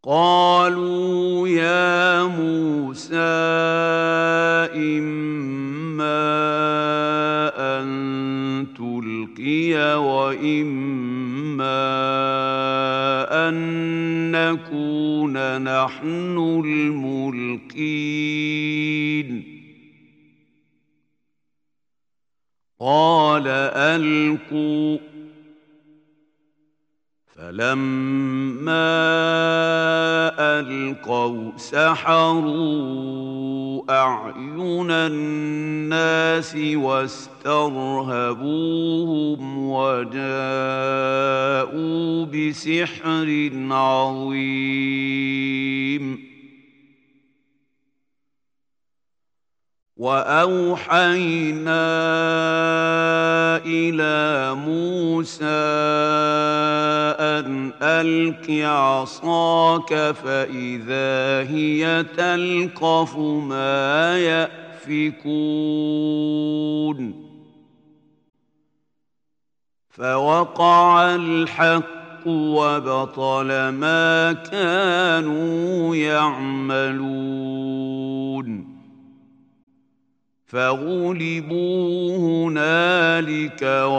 قالوا يا موسى إما أن تلقي وإما أن نكون نحن الملقين قال ألقوا فلما ألقوا سحروا أعين الناس واسترهبوهم وجاءوا بسحر عظيم وأوحينا إلى موسى أن ألق عصاك فإذا هي تلقف ما يأفكون فوقع الحق وبطل ما كانوا يعملون فغلبوا هنالك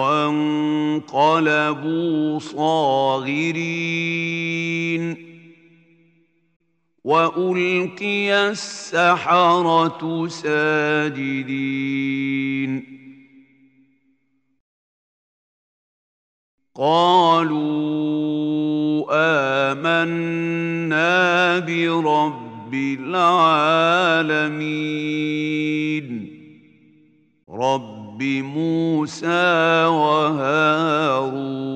وانقلبوا صاغرين وألقي السحرة ساجدين قالوا آمنا برب العالمين رب موسى وهارون